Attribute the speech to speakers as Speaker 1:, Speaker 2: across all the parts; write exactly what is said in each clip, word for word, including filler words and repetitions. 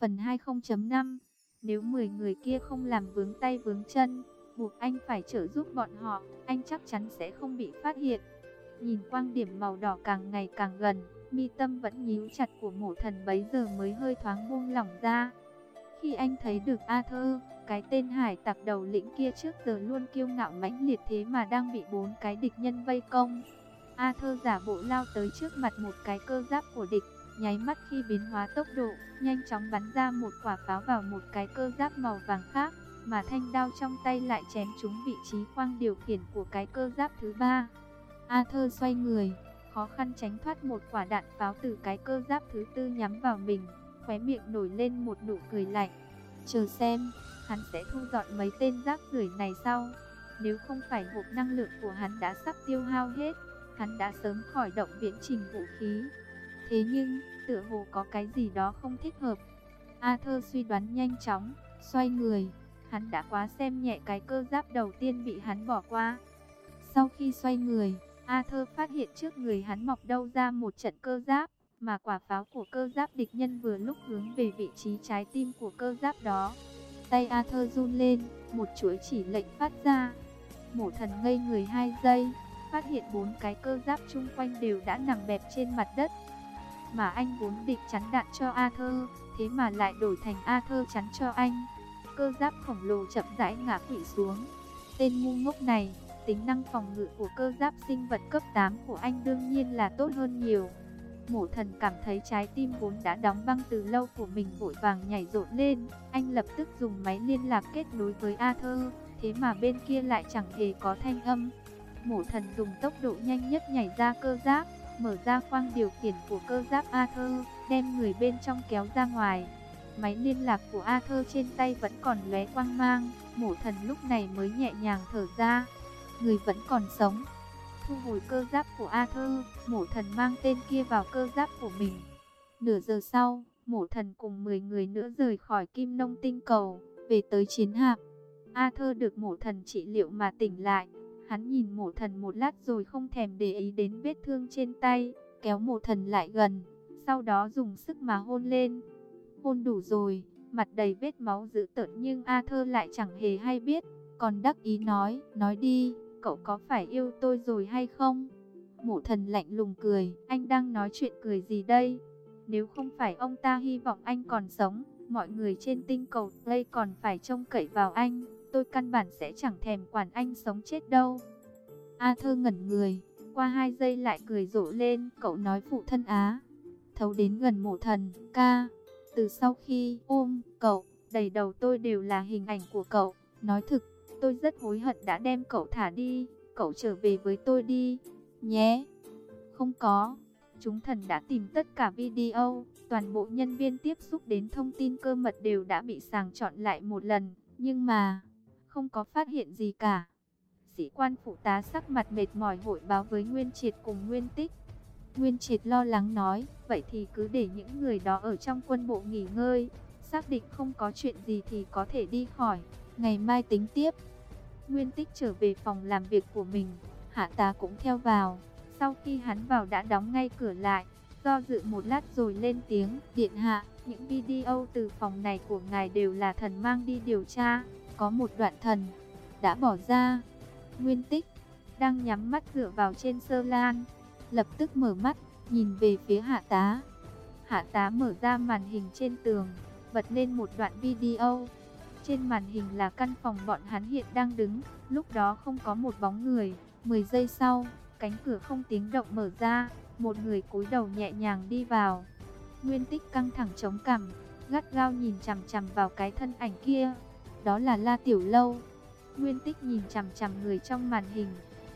Speaker 1: Phần hai không chấm năm. Nếu mười người kia không làm vướng tay vướng chân, buộc anh phải trợ giúp bọn họ, anh chắc chắn sẽ không bị phát hiện. Nhìn quang điểm màu đỏ càng ngày càng gần, mi tâm vẫn nhíu chặt của Mộ Thần bấy giờ mới hơi thoáng buông lỏng ra. Khi anh thấy được Arthur, cái tên hải tặc đầu lĩnh kia trước giờ luôn kiêu ngạo mãnh liệt thế mà đang bị bốn cái địch nhân vây công. Arthur giả bộ lao tới trước mặt một cái cơ giáp của địch, nháy mắt khi biến hóa tốc độ, nhanh chóng bắn ra một quả pháo vào một cái cơ giáp màu vàng khác, mà thanh đao trong tay lại chém trúng vị trí khoang điều khiển của cái cơ giáp thứ ba. Arthur xoay người, khó khăn tránh thoát một quả đạn pháo từ cái cơ giáp thứ tư nhắm vào mình, khóe miệng nổi lên một nụ cười lạnh. Chờ xem, hắn sẽ thu dọn mấy tên rác rưởi này sau. Nếu không phải hộp năng lượng của hắn đã sắp tiêu hao hết, hắn đã sớm khởi động viễn trình vũ khí. Thế nhưng, tựa hồ có cái gì đó không thích hợp. Arthur suy đoán nhanh chóng, xoay người. Hắn đã quá xem nhẹ cái cơ giáp đầu tiên bị hắn bỏ qua. Sau khi xoay người, Arthur phát hiện trước người hắn mọc đâu ra một trận cơ giáp, mà quả pháo của cơ giáp địch nhân vừa lúc hướng về vị trí trái tim của cơ giáp đó. Tay Arthur run lên, một chuỗi chỉ lệnh phát ra. Mộ Thần ngây người hai giây, phát hiện bốn cái cơ giáp chung quanh đều đã nằm bẹp trên mặt đất. Mà anh vốn định chắn đạn cho Arthur, thế mà lại đổi thành Arthur chắn cho anh. Cơ giáp khổng lồ chậm rãi ngã quỵ xuống. Tên ngu ngốc này, tính năng phòng ngự của cơ giáp sinh vật cấp tám của anh đương nhiên là tốt hơn nhiều. Mộ Thần cảm thấy trái tim vốn đã đóng băng từ lâu của mình vội vàng nhảy rộn lên. Anh lập tức dùng máy liên lạc kết nối với Arthur, thế mà bên kia lại chẳng hề có thanh âm. Mộ Thần dùng tốc độ nhanh nhất nhảy ra cơ giáp, mở ra khoang điều khiển của cơ giáp Arthur, đem người bên trong kéo ra ngoài. Máy liên lạc của Arthur trên tay vẫn còn lóe quang mang, Mộ Thần lúc này mới nhẹ nhàng thở ra. Người vẫn còn sống. Thu hồi cơ giáp của Arthur, Mộ Thần mang tên kia vào cơ giáp của mình. Nửa giờ sau, Mộ Thần cùng mười người nữa rời khỏi Kim Nông tinh cầu, về tới chiến hạm. Arthur được Mộ Thần trị liệu mà tỉnh lại. Hắn nhìn Mộ Thần một lát rồi không thèm để ý đến vết thương trên tay, kéo Mộ Thần lại gần, sau đó dùng sức mà hôn lên. Hôn đủ rồi, mặt đầy vết máu dữ tợn nhưng Arthur lại chẳng hề hay biết, còn đắc ý nói, nói đi, cậu có phải yêu tôi rồi hay không? Mộ Thần lạnh lùng cười, anh đang nói chuyện cười gì đây? Nếu không phải ông ta hy vọng anh còn sống, mọi người trên tinh cầu Play còn phải trông cậy vào anh, tôi căn bản sẽ chẳng thèm quản anh sống chết đâu. Arthur ngẩn người, qua hai giây lại cười rộ lên, cậu nói phụ thân á. Thấu đến gần Mộ Thần, ca, từ sau khi ôm cậu, đầy đầu tôi đều là hình ảnh của cậu. Nói thực, tôi rất hối hận đã đem cậu thả đi, cậu trở về với tôi đi, nhé. Không có, chúng thần đã tìm tất cả video, toàn bộ nhân viên tiếp xúc đến thông tin cơ mật đều đã bị sàng chọn lại một lần, nhưng mà không có phát hiện gì cả. Sĩ quan phụ tá sắc mặt mệt mỏi hội báo với Nguyên Triệt cùng Nguyên Tích. Nguyên Triệt lo lắng nói, vậy thì cứ để những người đó ở trong quân bộ nghỉ ngơi, xác định không có chuyện gì thì có thể đi khỏi, ngày mai tính tiếp. Nguyên Tích trở về phòng làm việc của mình, Hạ Tá cũng theo vào. Sau khi hắn vào đã đóng ngay cửa lại, do dự một lát rồi lên tiếng, điện hạ, những video từ phòng này của ngài đều là thần mang đi điều tra, có một đoạn thần đã bỏ ra. Nguyên Tích đang nhắm mắt dựa vào trên sơ lan, lập tức mở mắt, nhìn về phía Hạ Tá. Hạ Tá mở ra màn hình trên tường, bật lên một đoạn video. Trên màn hình là căn phòng bọn hắn hiện đang đứng, lúc đó không có một bóng người. mười giây sau, cánh cửa không tiếng động mở ra, một người cúi đầu nhẹ nhàng đi vào. Nguyên Tích căng thẳng chống cằm, gắt gao nhìn chằm chằm vào cái thân ảnh kia. Đó là La Tiểu Lâu. Nguyên Tích nhìn chằm chằm người trong màn hình.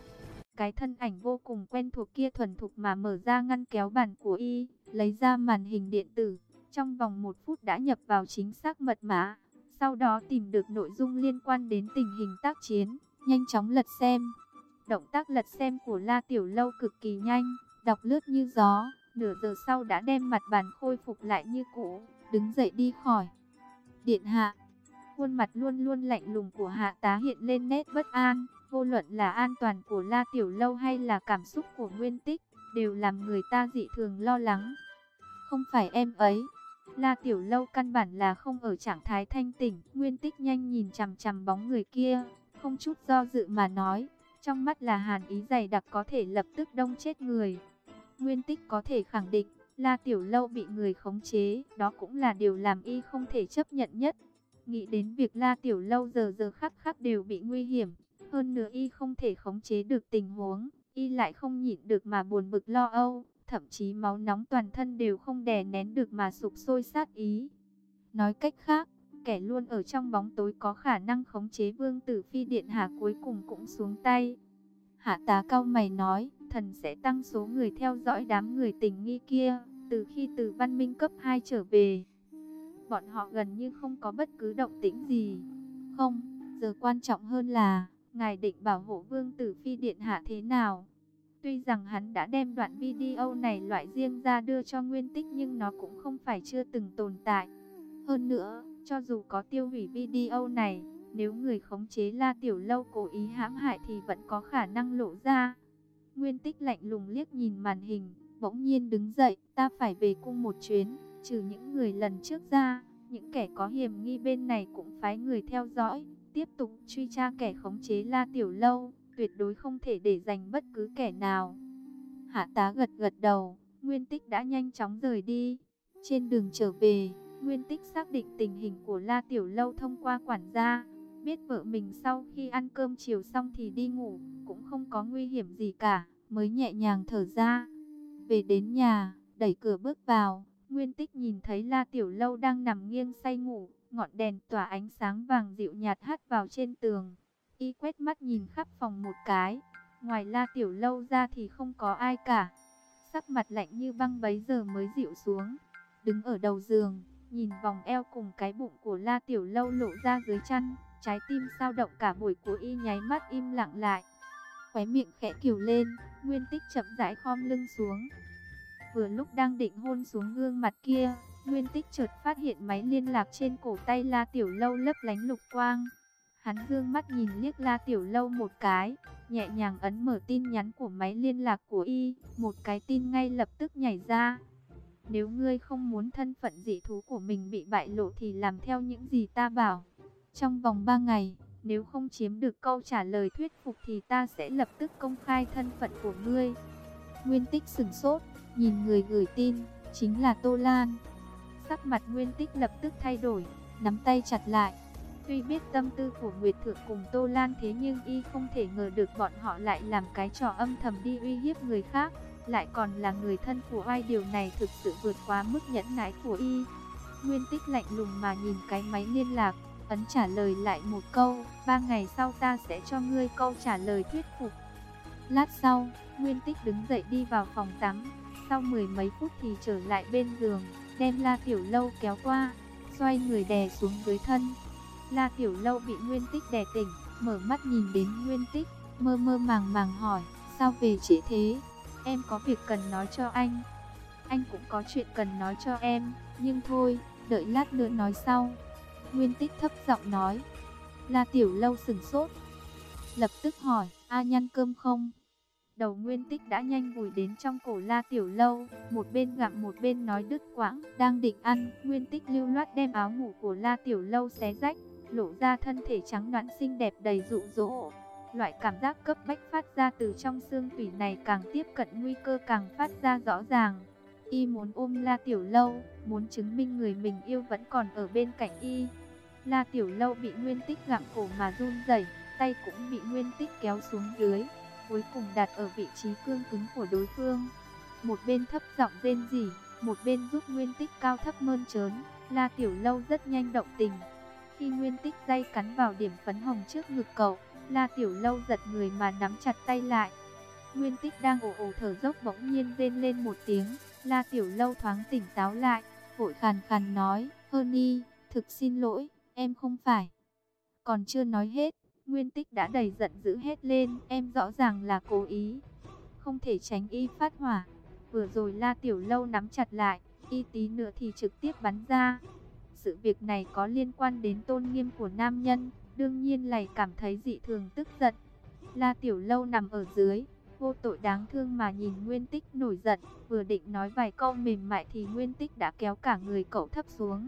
Speaker 1: Cái thân ảnh vô cùng quen thuộc kia thuần thục mà mở ra ngăn kéo bàn của y, lấy ra màn hình điện tử. Trong vòng một phút đã nhập vào chính xác mật mã. Sau đó tìm được nội dung liên quan đến tình hình tác chiến, nhanh chóng lật xem. Động tác lật xem của La Tiểu Lâu cực kỳ nhanh, đọc lướt như gió. Nửa giờ sau đã đem mặt bàn khôi phục lại như cũ, đứng dậy đi khỏi. Điện hạ. Khuôn mặt luôn luôn lạnh lùng của Hạ Tá hiện lên nét bất an. Vô luận là an toàn của La Tiểu Lâu hay là cảm xúc của Nguyên Tích, đều làm người ta dị thường lo lắng. Không phải em ấy. La Tiểu Lâu căn bản là không ở trạng thái thanh tỉnh. Nguyên Tích nhanh nhìn chằm chằm bóng người kia, không chút do dự mà nói, trong mắt là hàn ý dày đặc có thể lập tức đông chết người. Nguyên Tích có thể khẳng định, La Tiểu Lâu bị người khống chế, đó cũng là điều làm y không thể chấp nhận nhất. Nghĩ đến việc La Tiểu Lâu giờ giờ khắc khắc đều bị nguy hiểm, hơn nữa y không thể khống chế được tình huống, y lại không nhịn được mà buồn bực lo âu, thậm chí máu nóng toàn thân đều không đè nén được mà sục sôi sát ý. Nói cách khác, kẻ luôn ở trong bóng tối có khả năng khống chế Vương Tử Phi điện hạ cuối cùng cũng xuống tay. Hạ tá cau mày nói, thần sẽ tăng số người theo dõi đám người tình nghi kia, từ khi từ văn minh cấp hai trở về. Bọn họ gần như không có bất cứ động tĩnh gì. Không, giờ quan trọng hơn là, ngài định bảo hộ Vương Tử Phi điện hạ thế nào? Tuy rằng hắn đã đem đoạn video này loại riêng ra đưa cho Nguyên Tích nhưng nó cũng không phải chưa từng tồn tại. Hơn nữa, cho dù có tiêu hủy video này, nếu người khống chế La Tiểu Lâu cố ý hãm hại thì vẫn có khả năng lộ ra. Nguyên Tích lạnh lùng liếc nhìn màn hình, bỗng nhiên đứng dậy, ta phải về cung một chuyến, trừ những người lần trước ra, những kẻ có hiểm nghi bên này cũng phái người theo dõi, tiếp tục truy tra kẻ khống chế La Tiểu Lâu, tuyệt đối không thể để dành bất cứ kẻ nào. Hạ tá gật gật đầu, Nguyên Tích đã nhanh chóng rời đi. Trên đường trở về, Nguyên Tích xác định tình hình của La Tiểu Lâu thông qua quản gia, biết vợ mình sau khi ăn cơm chiều xong thì đi ngủ, cũng không có nguy hiểm gì cả, mới nhẹ nhàng thở ra. Về đến nhà, đẩy cửa bước vào, Nguyên Tích nhìn thấy La Tiểu Lâu đang nằm nghiêng say ngủ, ngọn đèn tỏa ánh sáng vàng dịu nhạt hắt vào trên tường. Y quét mắt nhìn khắp phòng một cái, ngoài La Tiểu Lâu ra thì không có ai cả. Sắc mặt lạnh như băng bấy giờ mới dịu xuống, đứng ở đầu giường, nhìn vòng eo cùng cái bụng của La Tiểu Lâu lộ ra dưới chăn, trái tim sao động cả buổi của y nháy mắt im lặng lại. Khóe miệng khẽ kiều lên, Nguyên Tích chậm rãi khom lưng xuống. Vừa lúc đang định hôn xuống gương mặt kia, Nguyên Tích chợt phát hiện máy liên lạc trên cổ tay La Tiểu Lâu lấp lánh lục quang. Hắn dương mắt nhìn liếc La Tiểu Lâu một cái, nhẹ nhàng ấn mở tin nhắn của máy liên lạc của y, một cái tin ngay lập tức nhảy ra. Nếu ngươi không muốn thân phận dị thú của mình bị bại lộ thì làm theo những gì ta bảo. Trong vòng ba ngày, nếu không chiếm được câu trả lời thuyết phục thì ta sẽ lập tức công khai thân phận của ngươi. Nguyên Tích sửng sốt, nhìn người gửi tin, chính là Tô Lan. Sắc mặt Nguyên Tích lập tức thay đổi, nắm tay chặt lại. Tuy biết tâm tư của Nguyệt Thượng cùng Tô Lan thế nhưng y không thể ngờ được bọn họ lại làm cái trò âm thầm đi uy hiếp người khác, lại còn là người thân của ai. Điều này thực sự vượt quá mức nhẫn nại của y. Nguyên Tích lạnh lùng mà nhìn cái máy liên lạc, ấn trả lời lại một câu, ba ngày sau ta sẽ cho ngươi câu trả lời thuyết phục. Lát sau, Nguyên Tích đứng dậy đi vào phòng tắm, sau mười mấy phút thì trở lại bên giường, đem La Tiểu Lâu kéo qua, xoay người đè xuống dưới thân. La Tiểu Lâu bị Nguyên Tích đè tỉnh, mở mắt nhìn đến Nguyên Tích, mơ mơ màng màng hỏi, sao về trễ thế? Em có việc cần nói cho anh. Anh cũng có chuyện cần nói cho em, nhưng thôi, đợi lát nữa nói sau. Nguyên Tích thấp giọng nói. La Tiểu Lâu sửng sốt, lập tức hỏi, A nhăn cơm không? Đầu Nguyên Tích đã nhanh vùi đến trong cổ La Tiểu Lâu, một bên gặm một bên nói đứt quãng, đang định ăn, Nguyên Tích lưu loát đem áo ngủ của La Tiểu Lâu xé rách, lộ ra thân thể trắng nõn xinh đẹp đầy dụ dỗ. Loại cảm giác cấp bách phát ra từ trong xương tủy này càng tiếp cận nguy cơ càng phát ra rõ ràng. Y muốn ôm La Tiểu Lâu, muốn chứng minh người mình yêu vẫn còn ở bên cạnh y. La Tiểu Lâu bị Nguyên Tích gặm cổ mà run rẩy, tay cũng bị Nguyên Tích kéo xuống dưới, cuối cùng đặt ở vị trí cương cứng của đối phương. Một bên thấp giọng rên rỉ, một bên giúp Nguyên Tích cao thấp mơn trớn. La Tiểu Lâu rất nhanh động tình. Khi Nguyên Tích day cắn vào điểm phấn hồng trước ngực cậu, La Tiểu Lâu giật người mà nắm chặt tay lại. Nguyên Tích đang ồ ồ thở dốc bỗng nhiên rên lên một tiếng. La Tiểu Lâu thoáng tỉnh táo lại, vội khàn khàn nói, Honey, thực xin lỗi, em không phải. Còn chưa nói hết, Nguyên Tích đã đầy giận dữ hét lên, em rõ ràng là cố ý. Không thể tránh y phát hỏa. Vừa rồi La Tiểu Lâu nắm chặt lại, y tí nữa thì trực tiếp bắn ra. Sự việc này có liên quan đến tôn nghiêm của nam nhân, đương nhiên lại cảm thấy dị thường tức giận. La Tiểu Lâu nằm ở dưới, vô tội đáng thương mà nhìn Nguyên Tích nổi giận, vừa định nói vài câu mềm mại thì Nguyên Tích đã kéo cả người cậu thấp xuống.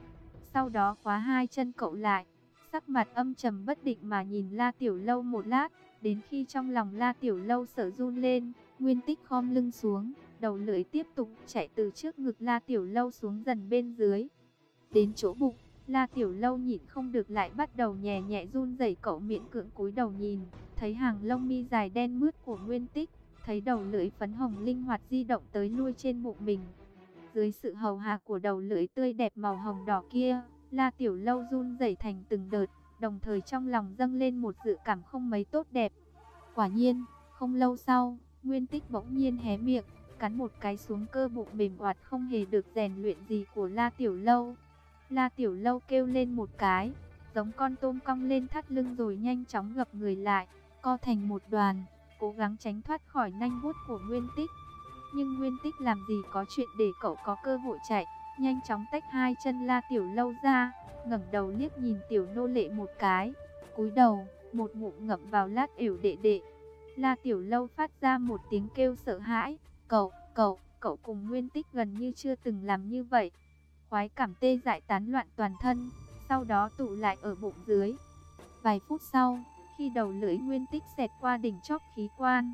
Speaker 1: Sau đó khóa hai chân cậu lại, sắc mặt âm trầm bất định mà nhìn La Tiểu Lâu một lát, đến khi trong lòng La Tiểu Lâu sợ run lên, Nguyên Tích khom lưng xuống, đầu lưỡi tiếp tục chạy từ trước ngực La Tiểu Lâu xuống dần bên dưới. Đến chỗ bụng, La Tiểu Lâu nhịn không được lại bắt đầu nhẹ nhẹ run rẩy, cậu miễn cưỡng cúi đầu nhìn, thấy hàng lông mi dài đen mướt của Nguyên Tích, thấy đầu lưỡi phấn hồng linh hoạt di động tới lui trên bụng mình. Dưới sự hầu hạ của đầu lưỡi tươi đẹp màu hồng đỏ kia, La Tiểu Lâu run rẩy thành từng đợt, đồng thời trong lòng dâng lên một dự cảm không mấy tốt đẹp. Quả nhiên, không lâu sau, Nguyên Tích bỗng nhiên hé miệng, cắn một cái xuống cơ bụng mềm oạt không hề được rèn luyện gì của La Tiểu Lâu. La Tiểu Lâu kêu lên một cái, giống con tôm cong lên thắt lưng rồi nhanh chóng gập người lại, co thành một đoàn, cố gắng tránh thoát khỏi nanh vuốt của Nguyên Tích. Nhưng Nguyên Tích làm gì có chuyện để cậu có cơ hội chạy, nhanh chóng tách hai chân La Tiểu Lâu ra, ngẩng đầu liếc nhìn tiểu nô lệ một cái, cúi đầu, một ngụm ngậm vào lát ểu đệ đệ. La Tiểu Lâu phát ra một tiếng kêu sợ hãi, cậu, cậu, cậu cùng Nguyên Tích gần như chưa từng làm như vậy. Khoái cảm tê dại tán loạn toàn thân, sau đó tụ lại ở bụng dưới. Vài phút sau, khi đầu lưỡi Nguyên Tích xẹt qua đỉnh chóp khí quan,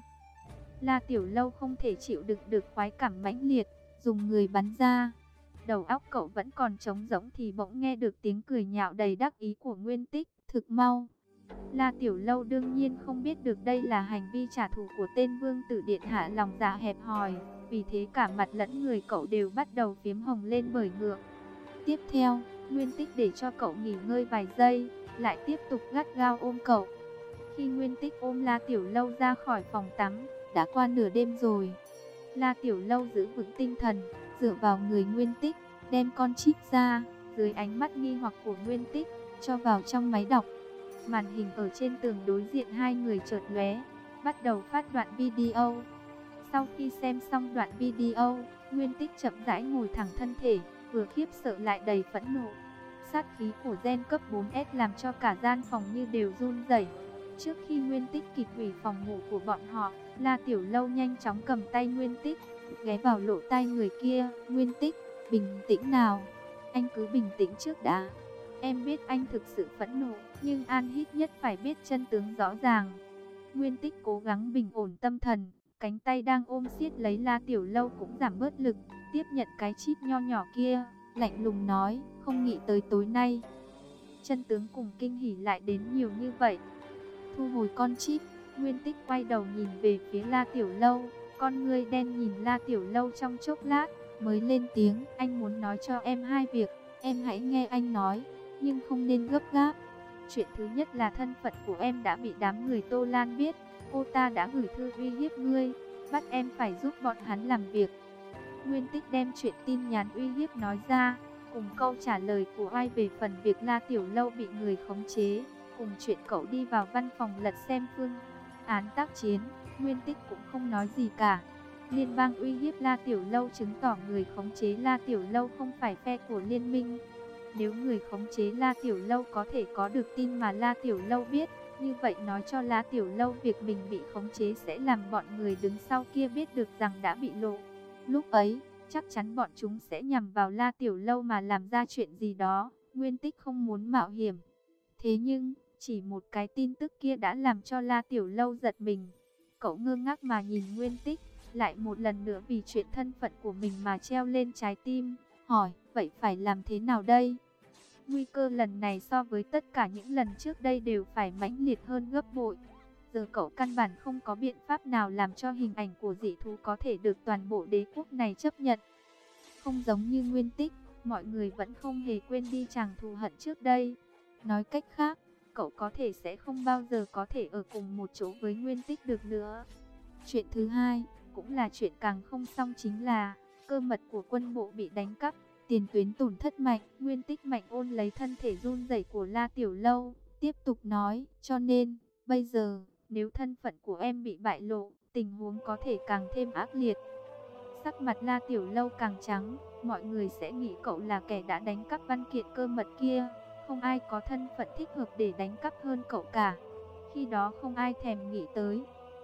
Speaker 1: La Tiểu Lâu không thể chịu đựng được khoái cảm mãnh liệt, dùng người bắn ra. Đầu óc cậu vẫn còn trống rỗng thì bỗng nghe được tiếng cười nhạo đầy đắc ý của Nguyên Tích, thực mau. La Tiểu Lâu đương nhiên không biết được đây là hành vi trả thù của tên vương tử điện hạ lòng dạ hẹp hòi, vì thế cả mặt lẫn người cậu đều bắt đầu phiếm hồng lên bởi ngượng. Tiếp theo, Nguyên Tích để cho cậu nghỉ ngơi vài giây, lại tiếp tục gắt gao ôm cậu. Khi Nguyên Tích ôm La Tiểu Lâu ra khỏi phòng tắm, đã qua nửa đêm rồi. La Tiểu Lâu giữ vững tinh thần, dựa vào người Nguyên Tích, đem con chip ra, dưới ánh mắt nghi hoặc của Nguyên Tích, cho vào trong máy đọc. Màn hình ở trên tường đối diện hai người chợt lóe, bắt đầu phát đoạn video. Sau khi xem xong đoạn video, Nguyên Tích chậm rãi ngồi thẳng thân thể, vừa khiếp sợ lại đầy phẫn nộ. Sát khí của gen cấp bốn S làm cho cả gian phòng như đều run rẩy. Trước khi Nguyên Tích kịp hủy phòng ngủ của bọn họ, La Tiểu Lâu nhanh chóng cầm tay Nguyên Tích, ghé vào lỗ tai người kia. Nguyên Tích, bình tĩnh nào, anh cứ bình tĩnh trước đã. Em biết anh thực sự phẫn nộ, nhưng An ít nhất phải biết chân tướng rõ ràng. Nguyên Tích cố gắng bình ổn tâm thần, cánh tay đang ôm siết lấy La Tiểu Lâu cũng giảm bớt lực, tiếp nhận cái chip nho nhỏ kia, lạnh lùng nói, không nghĩ tới tối nay chân tướng cùng kinh hỉ lại đến nhiều như vậy. Thu hồi con chip, Nguyên Tích quay đầu nhìn về phía La Tiểu Lâu, con ngươi đen nhìn La Tiểu Lâu trong chốc lát, mới lên tiếng, anh muốn nói cho em hai việc, em hãy nghe anh nói, nhưng không nên gấp gáp. Chuyện thứ nhất là thân phận của em đã bị đám người Tô Lan biết, cô ta đã gửi thư uy hiếp ngươi, bắt em phải giúp bọn hắn làm việc. Nguyên Tích đem chuyện tin nhắn uy hiếp nói ra, cùng câu trả lời của ai về phần việc La Tiểu Lâu bị người khống chế, cùng chuyện cậu đi vào văn phòng lật xem phương án tác chiến. Nguyên Tích cũng không nói gì cả. Liên bang uy hiếp La Tiểu Lâu chứng tỏ người khống chế La Tiểu Lâu không phải phe của liên minh. Nếu người khống chế La Tiểu Lâu có thể có được tin mà La Tiểu Lâu biết, như vậy nói cho La Tiểu Lâu việc mình bị khống chế sẽ làm bọn người đứng sau kia biết được rằng đã bị lộ. Lúc ấy, chắc chắn bọn chúng sẽ nhằm vào La Tiểu Lâu mà làm ra chuyện gì đó. Nguyên Tích không muốn mạo hiểm. Thế nhưng, chỉ một cái tin tức kia đã làm cho La Tiểu Lâu giật mình. Cậu ngơ ngác mà nhìn Nguyên Tích, lại một lần nữa vì chuyện thân phận của mình mà treo lên trái tim, hỏi, vậy phải làm thế nào đây? Nguy cơ lần này so với tất cả những lần trước đây đều phải mãnh liệt hơn gấp bội. Giờ cậu căn bản không có biện pháp nào làm cho hình ảnh của dị thú có thể được toàn bộ đế quốc này chấp nhận. Không giống như Nguyên Tích, mọi người vẫn không hề quên đi chàng thù hận trước đây. Nói cách khác, cậu có thể sẽ không bao giờ có thể ở cùng một chỗ với Nguyên Tích được nữa. Chuyện thứ hai, cũng là chuyện càng không xong chính là cơ mật của quân bộ bị đánh cắp, tiền tuyến tổn thất mạnh. Nguyên Tích mạnh ôn lấy thân thể run rẩy của La Tiểu Lâu, tiếp tục nói, cho nên, bây giờ, nếu thân phận của em bị bại lộ, tình huống có thể càng thêm ác liệt. Sắc mặt La Tiểu Lâu càng trắng, mọi người sẽ nghĩ cậu là kẻ đã đánh cắp văn kiện cơ mật kia. Không ai có thân phận thích hợp để đánh cắp hơn cậu cả. Khi đó không ai thèm nghĩ tới,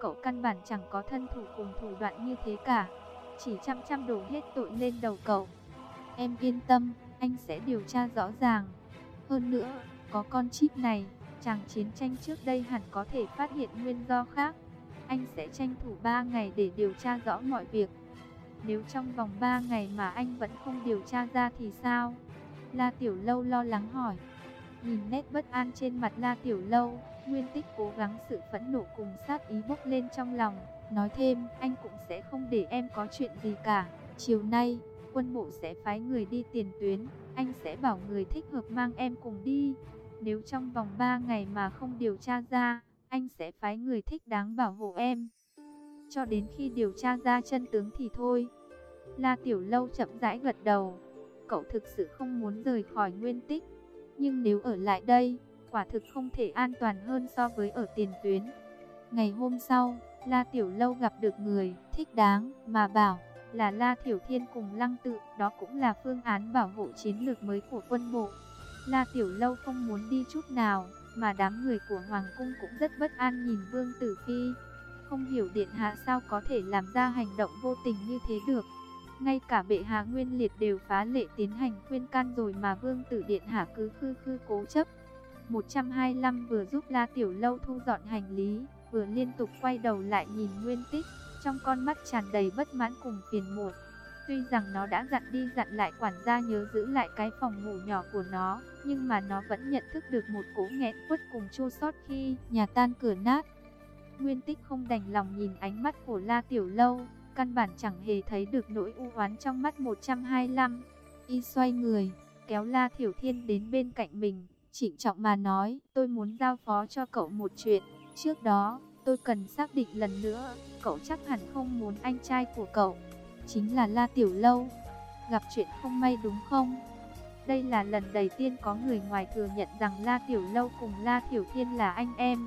Speaker 1: cậu căn bản chẳng có thân thủ cùng thủ đoạn như thế cả, chỉ chăm chăm đổ hết tội lên đầu cậu. Em yên tâm, anh sẽ điều tra rõ ràng. Hơn nữa, có con chip này, chàng chiến tranh trước đây hẳn có thể phát hiện nguyên do khác. Anh sẽ tranh thủ ba ngày để điều tra rõ mọi việc. Nếu trong vòng ba ngày mà anh vẫn không điều tra ra thì sao? La Tiểu Lâu lo lắng hỏi. Nhìn nét bất an trên mặt La Tiểu Lâu, Nguyên Tích cố gắng sự phẫn nộ cùng sát ý bốc lên trong lòng, nói thêm, anh cũng sẽ không để em có chuyện gì cả. Chiều nay, quân bộ sẽ phái người đi tiền tuyến, anh sẽ bảo người thích hợp mang em cùng đi. Nếu trong vòng ba ngày mà không điều tra ra, anh sẽ phái người thích đáng bảo hộ em. Cho đến khi điều tra ra chân tướng thì thôi. La Tiểu Lâu chậm rãi gật đầu. Cậu thực sự không muốn rời khỏi Nguyên Tích, nhưng nếu ở lại đây, quả thực không thể an toàn hơn so với ở tiền tuyến. Ngày hôm sau, La Tiểu Lâu gặp được người thích đáng mà bảo là La Thiểu Thiên cùng Lăng Tự, đó cũng là phương án bảo hộ chiến lược mới của quân bộ. La Tiểu Lâu không muốn đi chút nào, mà đám người của Hoàng cung cũng rất bất an nhìn Vương Tử Phi. Không hiểu điện hạ sao có thể làm ra hành động vô tình như thế được. Ngay cả bệ hạ Nguyên Liệt đều phá lệ tiến hành khuyên can rồi mà Vương Tử điện hạ cứ khư khư cố chấp. một trăm hai mươi lăm vừa giúp La Tiểu Lâu thu dọn hành lý, vừa liên tục quay đầu lại nhìn Nguyên Tích, trong con mắt tràn đầy bất mãn cùng phiền muộn. Tuy rằng nó đã dặn đi dặn lại quản gia nhớ giữ lại cái phòng ngủ nhỏ của nó, nhưng mà nó vẫn nhận thức được một cỗ nghẹn khuất cùng chua xót khi nhà tan cửa nát. Nguyên Tích không đành lòng nhìn ánh mắt của La Tiểu Lâu, căn bản chẳng hề thấy được nỗi u oán trong mắt một trăm hai mươi lăm. Y xoay người, kéo La Thiểu Thiên đến bên cạnh mình, trịnh trọng mà nói, tôi muốn giao phó cho cậu một chuyện. Trước đó, tôi cần xác định lần nữa, cậu chắc hẳn không muốn anh trai của cậu, chính là La Tiểu Lâu, gặp chuyện không may đúng không? Đây là lần đầu tiên có người ngoài thừa nhận rằng La Tiểu Lâu cùng La Thiểu Thiên là anh em.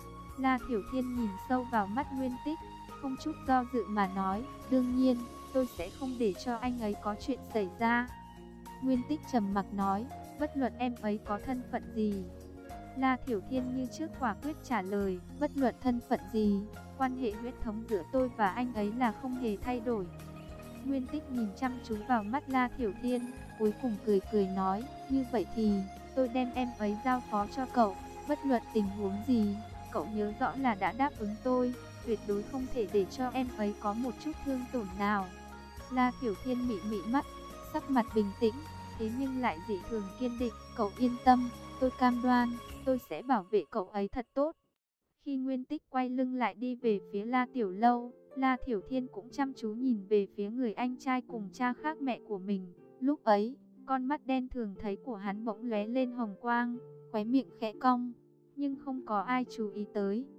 Speaker 1: La Thiểu Thiên nhìn sâu vào mắt Nguyên Tích, không chút do dự mà nói, đương nhiên, tôi sẽ không để cho anh ấy có chuyện xảy ra. Nguyên Tích trầm mặc nói, bất luận em ấy có thân phận gì. La Thiểu Thiên như trước quả quyết trả lời, bất luận thân phận gì, quan hệ huyết thống giữa tôi và anh ấy là không hề thay đổi. Nguyên Tích nhìn chăm chú vào mắt La Thiểu Thiên, cuối cùng cười cười nói, như vậy thì, tôi đem em ấy giao phó cho cậu, bất luận tình huống gì, cậu nhớ rõ là đã đáp ứng tôi, tuyệt đối không thể để cho em ấy có một chút thương tổn nào. La Thiểu Thiên mị mị mắt, sắc mặt bình tĩnh, thế nhưng lại dị thường kiên định, cậu yên tâm, tôi cam đoan, tôi sẽ bảo vệ cậu ấy thật tốt. Khi Nguyên Tích quay lưng lại đi về phía La Tiểu Lâu, La Thiểu Thiên cũng chăm chú nhìn về phía người anh trai cùng cha khác mẹ của mình. Lúc ấy, con mắt đen thường thấy của hắn bỗng lóe lên hồng quang, khóe miệng khẽ cong, nhưng không có ai chú ý tới.